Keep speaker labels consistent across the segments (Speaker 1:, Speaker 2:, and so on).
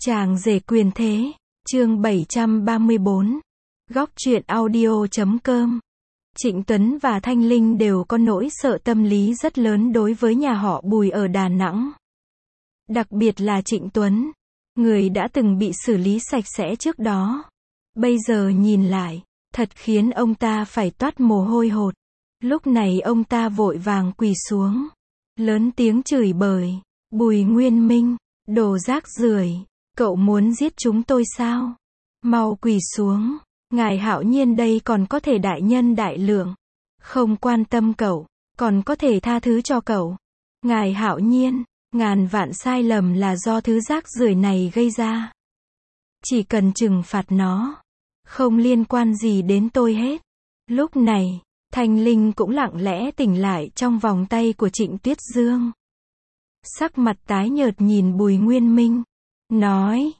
Speaker 1: Chàng rể quyền thế, chương 734, góc truyện audio.com. Trịnh Tuấn và Thanh Linh đều có nỗi sợ tâm lý rất lớn đối với nhà họ Bùi ở Đà Nẵng. Đặc biệt là Trịnh Tuấn, người đã từng bị xử lý sạch sẽ trước đó. Bây giờ nhìn lại, thật khiến ông ta phải toát mồ hôi hột. Lúc này ông ta vội vàng quỳ xuống, lớn tiếng chửi bới, Bùi Nguyên Minh, đồ rác rưởi, cậu muốn giết chúng tôi sao? Mau quỳ xuống, ngài Hạo Nhiên đây còn có thể đại nhân đại lượng, không quan tâm cậu, còn có thể tha thứ cho cậu. Ngài Hạo Nhiên, ngàn vạn sai lầm là do thứ rác rưởi này gây ra. Chỉ cần trừng phạt nó, không liên quan gì đến tôi hết. Lúc này, Thanh Linh cũng lặng lẽ tỉnh lại trong vòng tay của Trịnh Tuyết Dương. Sắc mặt tái nhợt nhìn Bùi Nguyên Minh, nói,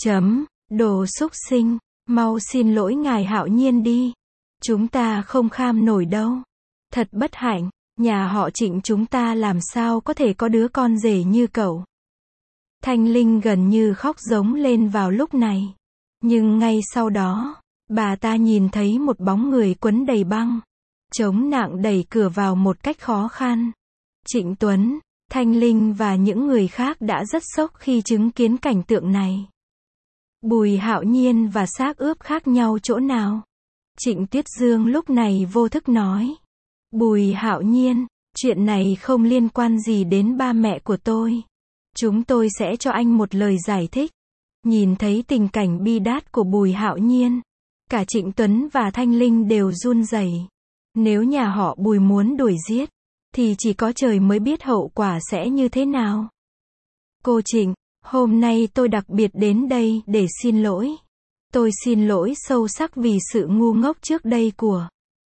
Speaker 1: đồ xúc sinh, mau xin lỗi ngài Hạo Nhiên đi. Chúng ta không kham nổi đâu. Thật bất hạnh, nhà họ Trịnh chúng ta làm sao có thể có đứa con rể như cậu. Thanh Linh gần như khóc giống lên vào lúc này. Nhưng ngay sau đó, bà ta nhìn thấy một bóng người quấn đầy băng, chống nạng đẩy cửa vào một cách khó khăn. Trịnh Tuấn, Thanh Linh và những người khác đã rất sốc khi chứng kiến cảnh tượng này. Bùi Hạo Nhiên và xác ướp khác nhau chỗ nào? Trịnh Tuyết Dương lúc này vô thức nói. Bùi Hạo Nhiên, chuyện này không liên quan gì đến ba mẹ của tôi. Chúng tôi sẽ cho anh một lời giải thích. Nhìn thấy tình cảnh bi đát của Bùi Hạo Nhiên, cả Trịnh Tuấn và Thanh Linh đều run rẩy. Nếu nhà họ Bùi muốn đuổi giết, thì chỉ có trời mới biết hậu quả sẽ như thế nào. Cô Trịnh, hôm nay tôi đặc biệt đến đây để xin lỗi. Tôi xin lỗi sâu sắc vì sự ngu ngốc trước đây của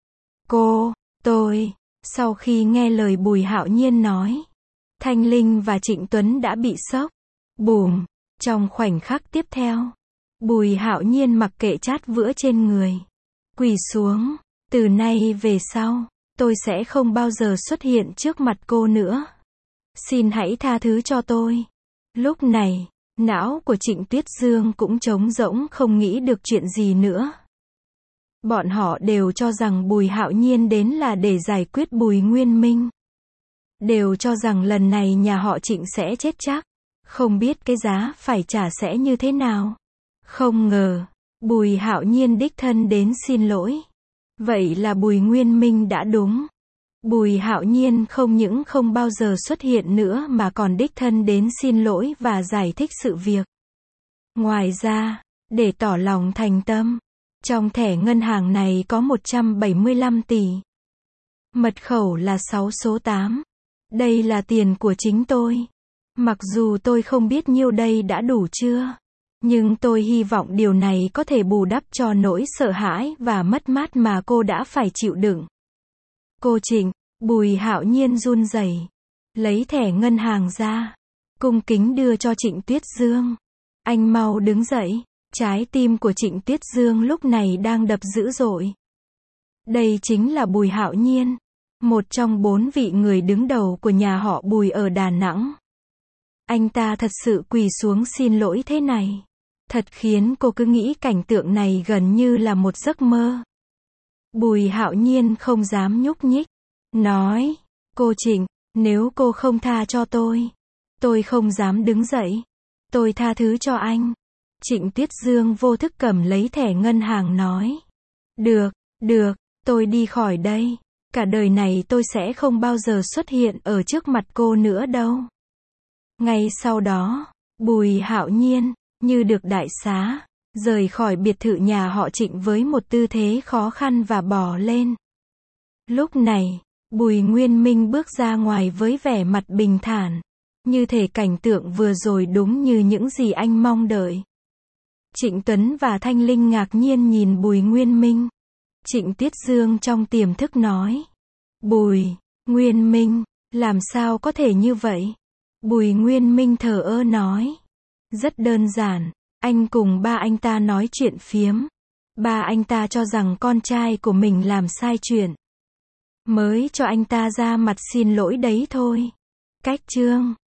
Speaker 1: tôi. Sau khi nghe lời Bùi Hạo Nhiên nói, Thanh Linh và Trịnh Tuấn đã bị sốc. Bùm, trong khoảnh khắc tiếp theo, Bùi Hạo Nhiên mặc kệ chát vữa trên người, quỳ xuống, từ nay về sau, tôi sẽ không bao giờ xuất hiện trước mặt cô nữa. Xin hãy tha thứ cho tôi. Lúc này, não của Trịnh Tuyết Dương cũng trống rỗng không nghĩ được chuyện gì nữa. Bọn họ đều cho rằng Bùi Hạo Nhiên đến là để giải quyết Bùi Nguyên Minh. Đều cho rằng lần này nhà họ Trịnh sẽ chết chắc. Không biết cái giá phải trả sẽ như thế nào. Không ngờ, Bùi Hạo Nhiên đích thân đến xin lỗi. Vậy là Bùi Nguyên Minh đã đúng. Bùi Hạo Nhiên không những không bao giờ xuất hiện nữa mà còn đích thân đến xin lỗi và giải thích sự việc. Ngoài ra, để tỏ lòng thành tâm, trong thẻ ngân hàng này có 175 tỷ. Mật khẩu là 6 số 8. Đây là tiền của chính tôi. Mặc dù tôi không biết nhiêu đây đã đủ chưa, nhưng tôi hy vọng điều này có thể bù đắp cho nỗi sợ hãi và mất mát mà cô đã phải chịu đựng. Cô Trịnh, Bùi Hạo Nhiên run rẩy, lấy thẻ ngân hàng ra, cung kính đưa cho Trịnh Tuyết Dương. Anh mau đứng dậy. Trái tim của Trịnh Tuyết Dương lúc này đang đập dữ dội. Đây chính là Bùi Hạo Nhiên, một trong 4 vị người đứng đầu của nhà họ Bùi ở Đà Nẵng. Anh ta thật sự quỳ xuống xin lỗi thế này. Thật khiến cô cứ nghĩ cảnh tượng này gần như là một giấc mơ. Bùi Hạo Nhiên không dám nhúc nhích. Nói, cô Trịnh, nếu cô không tha cho tôi không dám đứng dậy. Tôi tha thứ cho anh. Trịnh Tuyết Dương vô thức cầm lấy thẻ ngân hàng nói. Được, tôi đi khỏi đây. Cả đời này tôi sẽ không bao giờ xuất hiện ở trước mặt cô nữa đâu. Ngay sau đó, Bùi Hạo Nhiên, như được đại xá, rời khỏi biệt thự nhà họ Trịnh với một tư thế khó khăn và bỏ lên. Lúc này, Bùi Nguyên Minh bước ra ngoài với vẻ mặt bình thản. Như thể cảnh tượng vừa rồi đúng như những gì anh mong đợi. Trịnh Tuấn và Thanh Linh ngạc nhiên nhìn Bùi Nguyên Minh. Trịnh Tuyết Dương trong tiềm thức nói. Bùi Nguyên Minh, làm sao có thể như vậy? Bùi Nguyên Minh thờ ơ nói. Rất đơn giản, anh cùng ba anh ta nói chuyện phiếm. Ba anh ta cho rằng con trai của mình làm sai chuyện, mới cho anh ta ra mặt xin lỗi đấy thôi. Cách chương